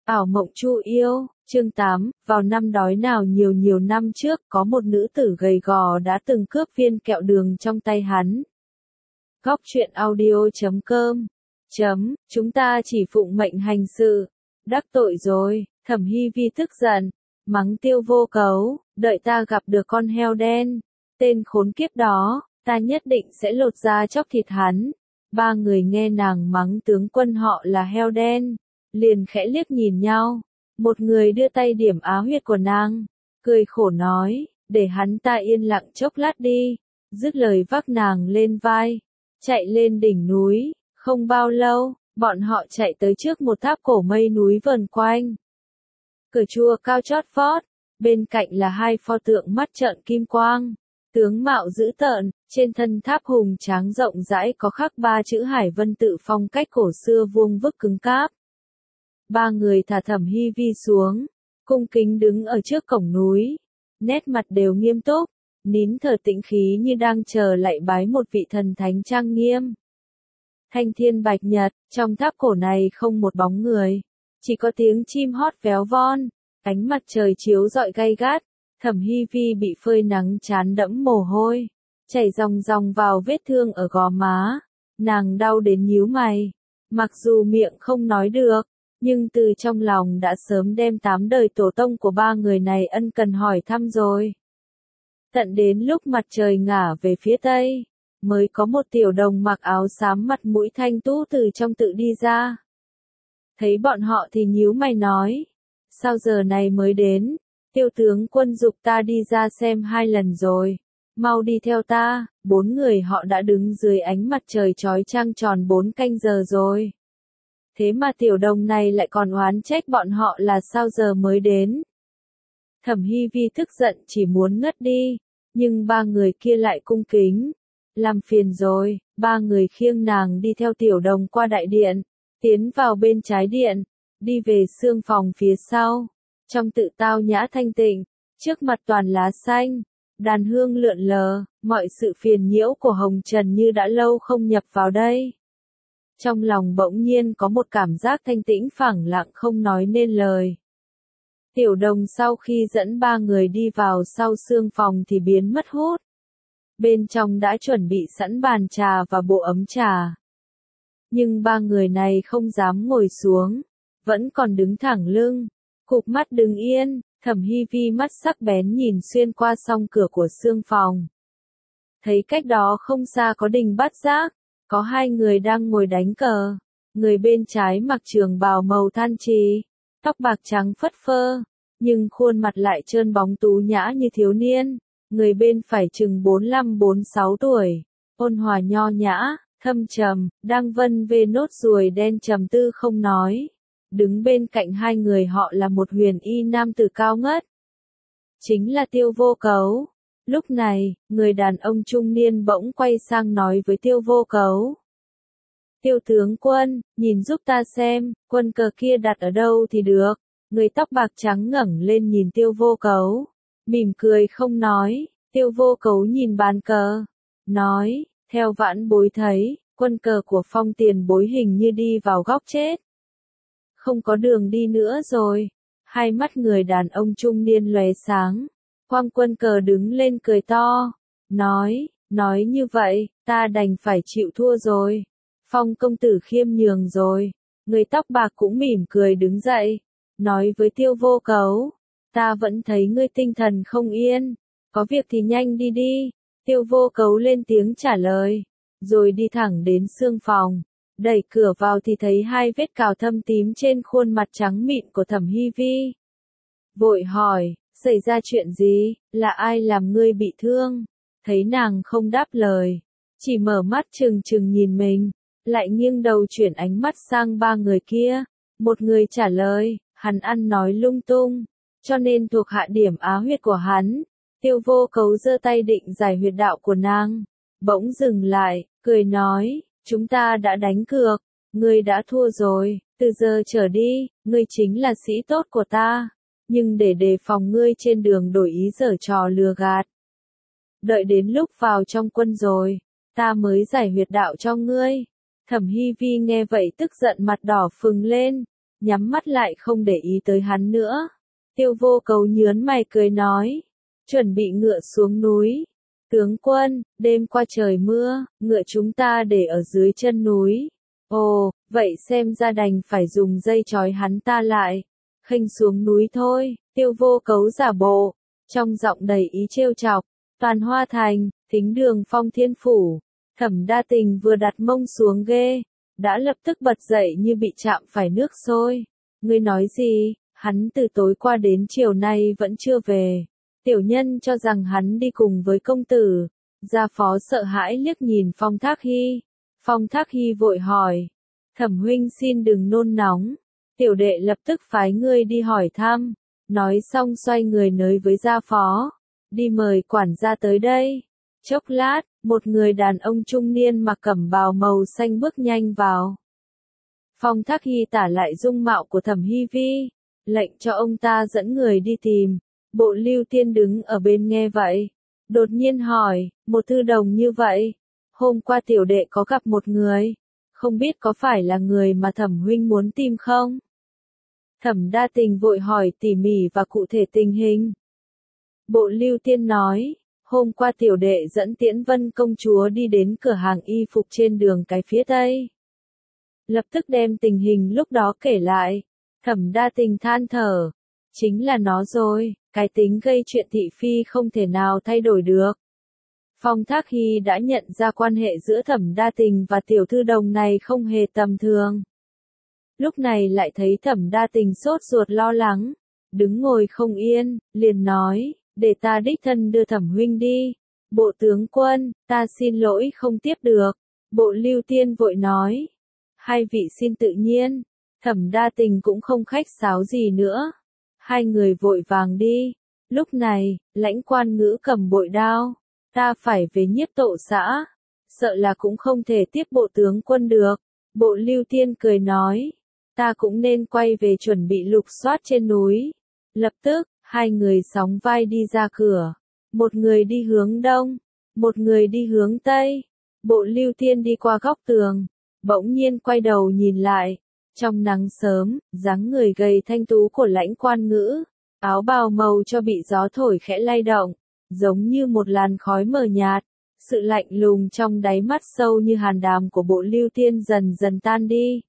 Ảo mộng Chu yêu, chương 8, vào năm đói nào nhiều năm trước, có một nữ tử gầy gò đã từng cướp viên kẹo đường trong tay hắn. Góc truyện audio.com Chúng ta chỉ phụng mệnh hành sự. Đắc tội rồi, Thẩm Hy Vi tức giận, mắng Tiêu Vô Cấu, đợi ta gặp được con heo đen, tên khốn kiếp đó, ta nhất định sẽ lột da chóc thịt hắn. Ba người nghe nàng mắng tướng quân họ là heo đen, liền khẽ liếc nhìn nhau, một người đưa tay điểm á huyệt của nàng, cười khổ nói, để hắn ta yên lặng chốc lát đi, dứt lời vác nàng lên vai, chạy lên đỉnh núi. Không bao lâu, bọn họ chạy tới trước một tháp cổ mây núi vờn quanh. Cờ chua cao chót vót, bên cạnh là hai pho tượng mắt trợn kim quang, tướng mạo dữ tợn, trên thân tháp hùng tráng rộng rãi có khắc ba chữ Hải Vân tự phong cách cổ xưa vuông vức cứng cáp. Ba người thả Thẩm Hy Vi xuống, cung kính đứng ở trước cổng núi, nét mặt đều nghiêm túc, nín thở tĩnh khí như đang chờ lạy bái một vị thần thánh trang nghiêm. Thanh thiên bạch nhật, trong tháp cổ này không một bóng người, chỉ có tiếng chim hót véo von, ánh mặt trời chiếu rọi gay gắt, Thẩm Hy Vi bị phơi nắng trán đẫm mồ hôi, chảy ròng ròng vào vết thương ở gò má, nàng đau đến nhíu mày, mặc dù miệng không nói được, nhưng từ trong lòng đã sớm đem 8 đời tổ tông của ba người này ân cần hỏi thăm rồi. Tận đến lúc mặt trời ngả về phía tây, mới có một tiểu đồng mặc áo xám mặt mũi thanh tú từ trong tự đi ra. Thấy bọn họ thì nhíu mày nói, sao giờ này mới đến, Tiêu tướng quân giục ta đi ra xem 2 lần rồi, mau đi theo ta. 4 người họ đã đứng dưới ánh mặt trời chói chang tròn 4 canh giờ rồi. Thế mà tiểu đồng này lại còn oán trách bọn họ là sao giờ mới đến. Thẩm Hy Vi tức giận chỉ muốn ngất đi, nhưng ba người kia lại cung kính. Làm phiền rồi, ba người khiêng nàng đi theo tiểu đồng qua đại điện, tiến vào bên trái điện, đi về xương phòng phía sau. Trong tự tao nhã thanh tịnh, trước mặt toàn lá xanh, đàn hương lượn lờ, mọi sự phiền nhiễu của hồng trần như đã lâu không nhập vào đây. Trong lòng bỗng nhiên có một cảm giác thanh tĩnh phẳng lặng không nói nên lời. Tiểu đồng sau khi dẫn ba người đi vào sau xương phòng thì biến mất hút. Bên trong đã chuẩn bị sẵn bàn trà và bộ ấm trà. Nhưng ba người này không dám ngồi xuống, vẫn còn đứng thẳng lưng, cụp mắt đứng yên. Thẩm Hy Vi mắt sắc bén nhìn xuyên qua song cửa của xương phòng. Thấy cách đó không xa có Đình Bát Giác, có 2 người đang ngồi đánh cờ. Người bên trái mặc trường bào màu than trì, tóc bạc trắng phất phơ, nhưng khuôn mặt lại trơn bóng tú nhã như thiếu niên. Người bên phải chừng 45-46 tuổi, ôn hòa nho nhã, thâm trầm, đang vân về nốt ruồi đen trầm tư không nói. Đứng bên cạnh 2 người họ là một huyền y nam tử cao ngất. Chính là Tiêu Vô Cấu. Lúc này, người đàn ông trung niên bỗng quay sang nói với Tiêu Vô Cấu. Tiêu tướng quân, nhìn giúp ta xem, quân cờ kia đặt ở đâu thì được. Người tóc bạc trắng ngẩng lên nhìn Tiêu Vô Cấu, mỉm cười không nói. Tiêu Vô Cấu nhìn bàn cờ, nói, theo vãn bối thấy, quân cờ của Phong tiền bối hình như đi vào góc chết. Không có đường đi nữa rồi. Hai mắt người đàn ông trung niên lóe sáng, quang quân cờ đứng lên cười to, nói như vậy, ta đành phải chịu thua rồi. Phong công tử khiêm nhường rồi. Người tóc bạc cũng mỉm cười đứng dậy, nói với Tiêu Vô Cấu, ta vẫn thấy ngươi tinh thần không yên, có việc thì nhanh đi đi. Tiêu Vô Cấu lên tiếng trả lời, rồi đi thẳng đến xương phòng, đẩy cửa vào thì thấy 2 vết cào thâm tím trên khuôn mặt trắng mịn của Thẩm Hy Vi. Vội hỏi, xảy ra chuyện gì, là ai làm ngươi bị thương? Thấy nàng không đáp lời, chỉ mở mắt trừng trừng nhìn mình, lại nghiêng đầu chuyển ánh mắt sang 3 người kia. Một người trả lời, hắn ăn nói lung tung, cho nên thuộc hạ điểm á huyệt của hắn. Tiêu Vô Cấu giơ tay định giải huyệt đạo của nàng, bỗng dừng lại, cười nói, chúng ta đã đánh cược, ngươi đã thua rồi, từ giờ trở đi, ngươi chính là sĩ tốt của ta, nhưng để đề phòng ngươi trên đường đổi ý giở trò lừa gạt. Đợi đến lúc vào trong quân rồi, ta mới giải huyệt đạo cho ngươi. Thẩm Hy Vi nghe vậy tức giận mặt đỏ phừng lên, nhắm mắt lại không để ý tới hắn nữa. Tiêu Vô Cầu nhướng mày cười nói, chuẩn bị ngựa xuống núi. Tướng quân, đêm qua trời mưa, ngựa chúng ta để ở dưới chân núi. Ồ, vậy xem ra đành phải dùng dây trói hắn ta lại. Khênh xuống núi thôi, Tiêu Vô Cấu giả bộ, trong giọng đầy ý trêu chọc. Toàn Hoa Thành, Thính Đường Phong Thiên Phủ, Thẩm Đa Tình vừa đặt mông xuống ghê, đã lập tức bật dậy như bị chạm phải nước sôi. Ngươi nói gì, hắn từ tối qua đến chiều nay vẫn chưa về. Tiểu nhân cho rằng hắn đi cùng với công tử. Gia phó sợ hãi liếc nhìn Phong Thác Hy. Phong Thác Hy vội hỏi, Thẩm huynh xin đừng nôn nóng. Tiểu đệ lập tức phái ngươi đi hỏi thăm. Nói xong xoay người nới với gia phó. Đi mời quản gia tới đây. Chốc lát, một người đàn ông trung niên mặc cẩm bào màu xanh bước nhanh vào. Phong Thác Hy tả lại dung mạo của Thẩm Hy Vi, lệnh cho ông ta dẫn người đi tìm. Bộ Lưu Tiên đứng ở bên nghe vậy, đột nhiên hỏi, một thư đồng như vậy, hôm qua tiểu đệ có gặp một người, không biết có phải là người mà Thẩm huynh muốn tìm không? Thẩm Đa Tình vội hỏi tỉ mỉ và cụ thể tình hình. Bộ Lưu Tiên nói, hôm qua tiểu đệ dẫn Tiễn Vân công chúa đi đến cửa hàng y phục trên đường cái phía tây. Lập tức đem tình hình lúc đó kể lại. Thẩm Đa Tình than thở, chính là nó rồi, cái tính gây chuyện thị phi không thể nào thay đổi được. Phong Thác Hy đã nhận ra quan hệ giữa Thẩm Đa Tình và tiểu thư đồng này không hề tầm thường. Lúc này lại thấy Thẩm Đa Tình sốt ruột lo lắng, đứng ngồi không yên, liền nói, để ta đích thân đưa Thẩm huynh đi. Bộ tướng quân, ta xin lỗi không tiếp được. Bộ Lưu Tiên vội nói, hai vị xin tự nhiên. Thẩm Đa Tình cũng không khách sáo gì nữa. Hai người vội vàng đi. Lúc này, Lãnh Quan Ngữ cầm bội đao. Ta phải về Nhiếp Tộ xã. Sợ là cũng không thể tiếp bộ tướng quân được. Bộ Lưu Tiên cười nói, ta cũng nên quay về chuẩn bị lục soát trên núi. Lập tức, hai người sóng vai đi ra cửa. Một người đi hướng đông, một người đi hướng tây. Bộ Lưu Tiên đi qua góc tường, bỗng nhiên quay đầu nhìn lại. Trong nắng sớm, dáng người gầy thanh tú của Lãnh Quan Ngữ, áo bào màu cho bị gió thổi khẽ lay động, giống như một làn khói mờ nhạt. Sự lạnh lùng trong đáy mắt sâu như hàn đàm của Bộ Lưu Tiên dần dần tan đi.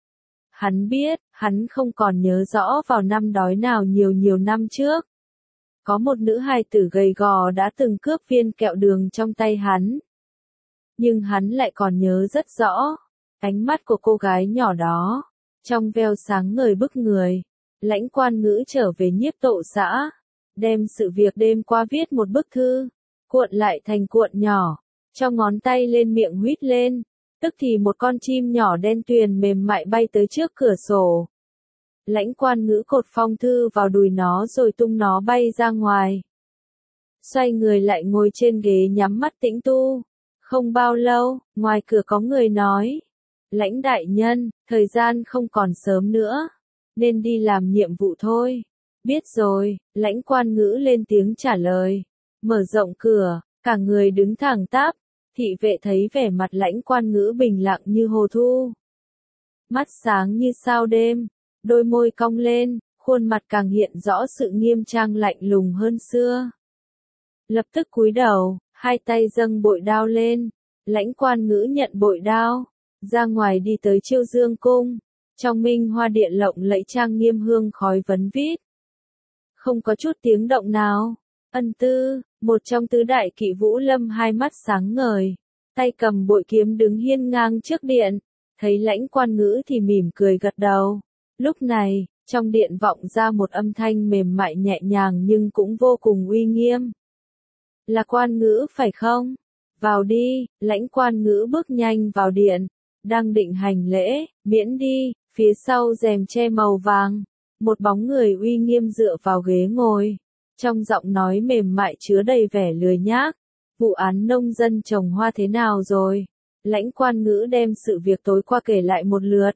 Hắn biết, hắn không còn nhớ rõ vào năm đói nào nhiều năm trước. Có một nữ hài tử gầy gò đã từng cướp viên kẹo đường trong tay hắn. Nhưng hắn lại còn nhớ rất rõ, ánh mắt của cô gái nhỏ đó, trong veo sáng ngời bức người. Lãnh Quan Ngữ trở về Nhiếp Tộ xã, đem sự việc đêm qua viết một bức thư, cuộn lại thành cuộn nhỏ, cho ngón tay lên miệng huýt lên, tức thì một con chim nhỏ đen tuyền mềm mại bay tới trước cửa sổ. Lãnh Quan Ngữ cột phong thư vào đùi nó rồi tung nó bay ra ngoài. Xoay người lại ngồi trên ghế nhắm mắt tĩnh tu. Không bao lâu, ngoài cửa có người nói, Lãnh đại nhân, thời gian không còn sớm nữa, nên đi làm nhiệm vụ thôi. Biết rồi, Lãnh Quan Ngữ lên tiếng trả lời. Mở rộng cửa, cả người đứng thẳng tắp. Thị vệ thấy vẻ mặt Lãnh Quan Ngữ bình lặng như hồ thu, mắt sáng như sao đêm, đôi môi cong lên, khuôn mặt càng hiện rõ sự nghiêm trang lạnh lùng hơn xưa. Lập tức cúi đầu, hai tay dâng bội đao lên. Lãnh Quan Ngữ nhận bội đao, ra ngoài đi tới Chiêu Dương cung. Trong Minh Hoa điện lộng lẫy trang nghiêm hương khói vấn vít, không có chút tiếng động nào. Ân Tư, một trong tứ đại kỵ Vũ Lâm hai mắt sáng ngời, tay cầm bội kiếm đứng hiên ngang trước điện, thấy Lãnh Quan Ngữ thì mỉm cười gật đầu. Lúc này, trong điện vọng ra một âm thanh mềm mại nhẹ nhàng nhưng cũng vô cùng uy nghiêm. Là Quan Ngữ phải không? Vào đi. Lãnh Quan Ngữ bước nhanh vào điện, đang định hành lễ, miễn đi, phía sau rèm che màu vàng, một bóng người uy nghiêm dựa vào ghế ngồi. Trong giọng nói mềm mại chứa đầy vẻ lười nhác. Vụ án nông dân trồng hoa thế nào rồi? Lãnh Quan Ngữ đem sự việc tối qua kể lại một lượt.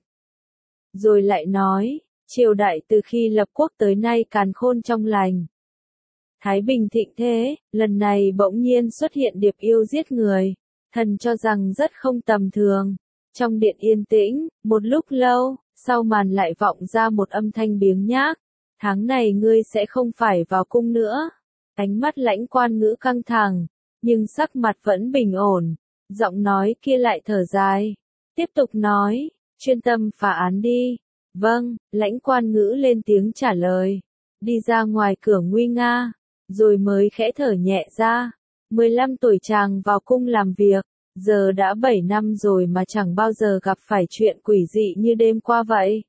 Rồi lại nói, triều đại từ khi lập quốc tới nay càn khôn trong lành. Thái bình thịnh thế, lần này bỗng nhiên xuất hiện điệp yêu giết người. Thần cho rằng rất không tầm thường. Trong điện yên tĩnh, một lúc lâu, sau màn lại vọng ra một âm thanh biếng nhác. Tháng này ngươi sẽ không phải vào cung nữa. Ánh mắt Lãnh Quan Ngữ căng thẳng, nhưng sắc mặt vẫn bình ổn. Giọng nói kia lại thở dài. Tiếp tục nói, chuyên tâm phá án đi. Vâng, Lãnh Quan Ngữ lên tiếng trả lời. Đi ra ngoài cửa nguy nga, rồi mới khẽ thở nhẹ ra. 15 tuổi chàng vào cung làm việc, giờ đã 7 năm rồi mà chẳng bao giờ gặp phải chuyện quỷ dị như đêm qua vậy.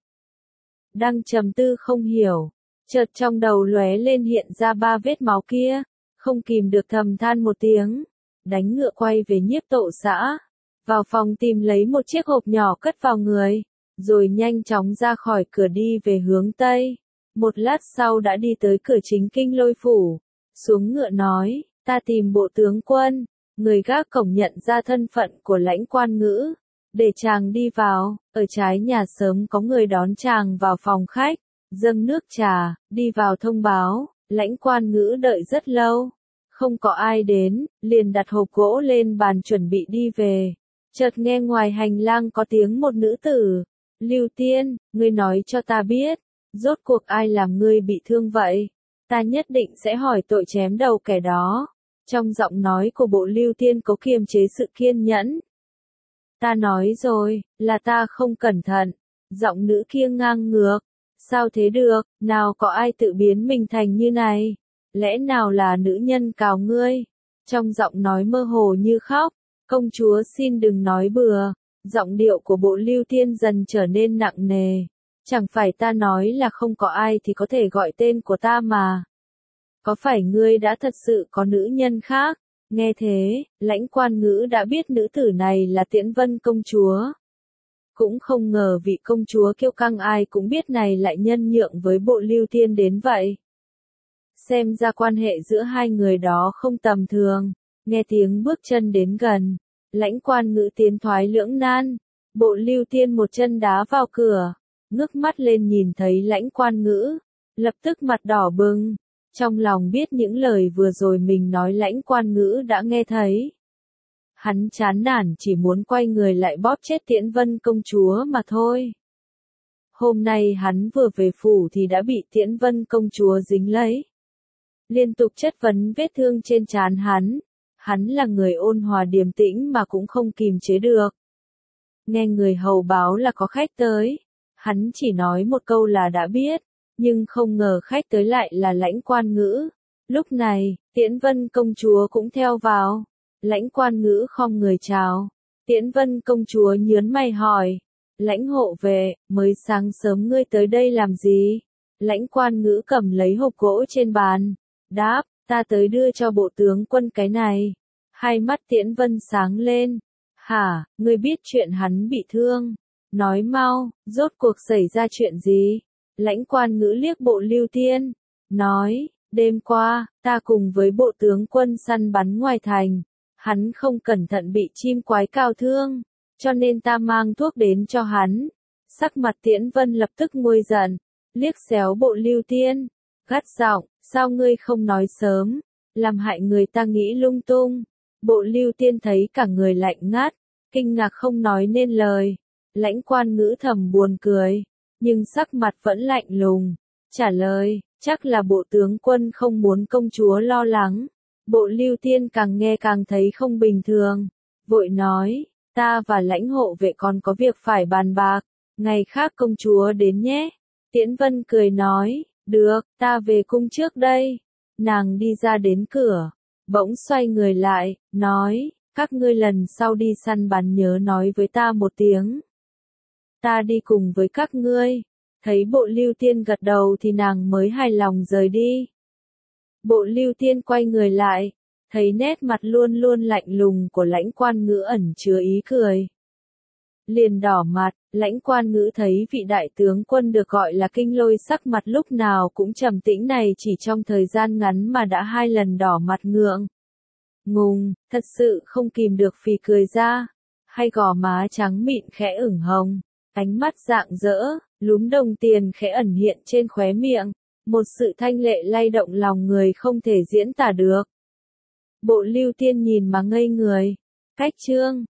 Đang trầm tư không hiểu, chợt trong đầu lóe lên hiện ra 3 vết máu kia, không kìm được thầm than một tiếng, đánh ngựa quay về Nhiếp Tộ xã, vào phòng tìm lấy một chiếc hộp nhỏ cất vào người, rồi nhanh chóng ra khỏi cửa đi về hướng Tây. Một lát sau đã đi tới cửa chính Kinh Lôi phủ, xuống ngựa nói, ta tìm Bộ tướng quân. Người gác cổng nhận ra thân phận của Lãnh Quan Ngữ, để chàng đi vào. Ở trái nhà sớm có người đón chàng vào phòng khách, dâng nước trà, đi vào thông báo. Lãnh Quan Ngữ đợi rất lâu, không có ai đến, liền đặt hộp gỗ lên bàn chuẩn bị đi về. Chợt nghe ngoài hành lang có tiếng một nữ tử, Lưu Tiên, ngươi nói cho ta biết, rốt cuộc ai làm ngươi bị thương vậy? Ta nhất định sẽ hỏi tội chém đầu kẻ đó. Trong giọng nói của Bộ Lưu Tiên có kiềm chế sự kiên nhẫn. Ta nói rồi, là ta không cẩn thận. Giọng nữ kia ngang ngược. Sao thế được, nào có ai tự biến mình thành như này? Lẽ nào là nữ nhân cào ngươi? Trong giọng nói mơ hồ như khóc. Công chúa xin đừng nói bừa. Giọng điệu của Bộ Lưu Tiên dần trở nên nặng nề. Chẳng phải ta nói là không có ai thì có thể gọi tên của ta mà. Có phải ngươi đã thật sự có nữ nhân khác? Nghe thế, Lãnh Quan Ngữ đã biết nữ tử này là Tiễn Vân công chúa. Cũng không ngờ vị công chúa kiêu căng ai cũng biết này lại nhân nhượng với Bộ Lưu Tiên đến vậy. Xem ra quan hệ giữa hai người đó không tầm thường. Nghe tiếng bước chân đến gần, Lãnh Quan Ngữ tiến thoái lưỡng nan. Bộ Lưu Tiên một chân đá vào cửa, ngước mắt lên nhìn thấy Lãnh Quan Ngữ, lập tức mặt đỏ bừng. Trong lòng biết những lời vừa rồi mình nói Lãnh Quan Ngữ đã nghe thấy. Hắn chán nản chỉ muốn quay người lại bóp chết Tiễn Vân công chúa mà thôi. Hôm nay hắn vừa về phủ thì đã bị Tiễn Vân công chúa dính lấy. Liên tục chất vấn vết thương trên trán hắn. Hắn là người ôn hòa điềm tĩnh mà cũng không kìm chế được. Nghe người hầu báo là có khách tới. Hắn chỉ nói một câu là đã biết. Nhưng không ngờ khách tới lại là Lãnh Quan Ngữ. Lúc này, Tiễn Vân công chúa cũng theo vào. Lãnh Quan Ngữ khom người chào. Tiễn Vân công chúa nhớn mày hỏi. Lãnh hộ vệ, mới sáng sớm ngươi tới đây làm gì? Lãnh Quan Ngữ cầm lấy hộp gỗ trên bàn. Đáp, ta tới đưa cho bộ tướng quân cái này. Hai mắt Tiễn Vân sáng lên. Hả, ngươi biết chuyện hắn bị thương? Nói mau, rốt cuộc xảy ra chuyện gì? Lãnh Quan Ngữ liếc Bộ Lưu Tiên, nói, đêm qua, ta cùng với bộ tướng quân săn bắn ngoài thành, hắn không cẩn thận bị chim quái cào thương, cho nên ta mang thuốc đến cho hắn. Sắc mặt Tiễn Vân lập tức nguôi giận, liếc xéo Bộ Lưu Tiên, gắt giọng, sao ngươi không nói sớm, làm hại người ta nghĩ lung tung. Bộ Lưu Tiên thấy cả người lạnh ngắt, kinh ngạc không nói nên lời. Lãnh Quan Ngữ thầm buồn cười, nhưng sắc mặt vẫn lạnh lùng, trả lời, chắc là bộ tướng quân không muốn công chúa lo lắng. Bộ Lưu Tiên càng nghe càng thấy không bình thường, vội nói, ta và Lãnh hộ vệ còn có việc phải bàn bạc, ngày khác công chúa đến nhé. Tiễn Vân cười nói, được, ta về cung trước đây. Nàng đi ra đến cửa, bỗng xoay người lại, nói, các ngươi lần sau đi săn bắn nhớ nói với ta một tiếng. Ta đi cùng với các ngươi. Thấy Bộ Lưu Tiên gật đầu thì nàng mới hài lòng rời đi. Bộ Lưu Tiên quay người lại, thấy nét mặt luôn luôn lạnh lùng của Lãnh Quan Ngữ ẩn chứa ý cười. Liền đỏ mặt, Lãnh Quan Ngữ thấy vị đại tướng quân được gọi là Kinh Lôi sắc mặt lúc nào cũng trầm tĩnh này chỉ trong thời gian ngắn mà đã 2 lần đỏ mặt ngượng. Ngùng, thật sự không kìm được phì cười ra, hay gò má trắng mịn khẽ ửng hồng. Ánh mắt rạng rỡ, lúm đồng tiền khẽ ẩn hiện trên khóe miệng, một sự thanh lệ lay động lòng người không thể diễn tả được. Bộ Lưu Tiên nhìn mà ngây người. Cách chương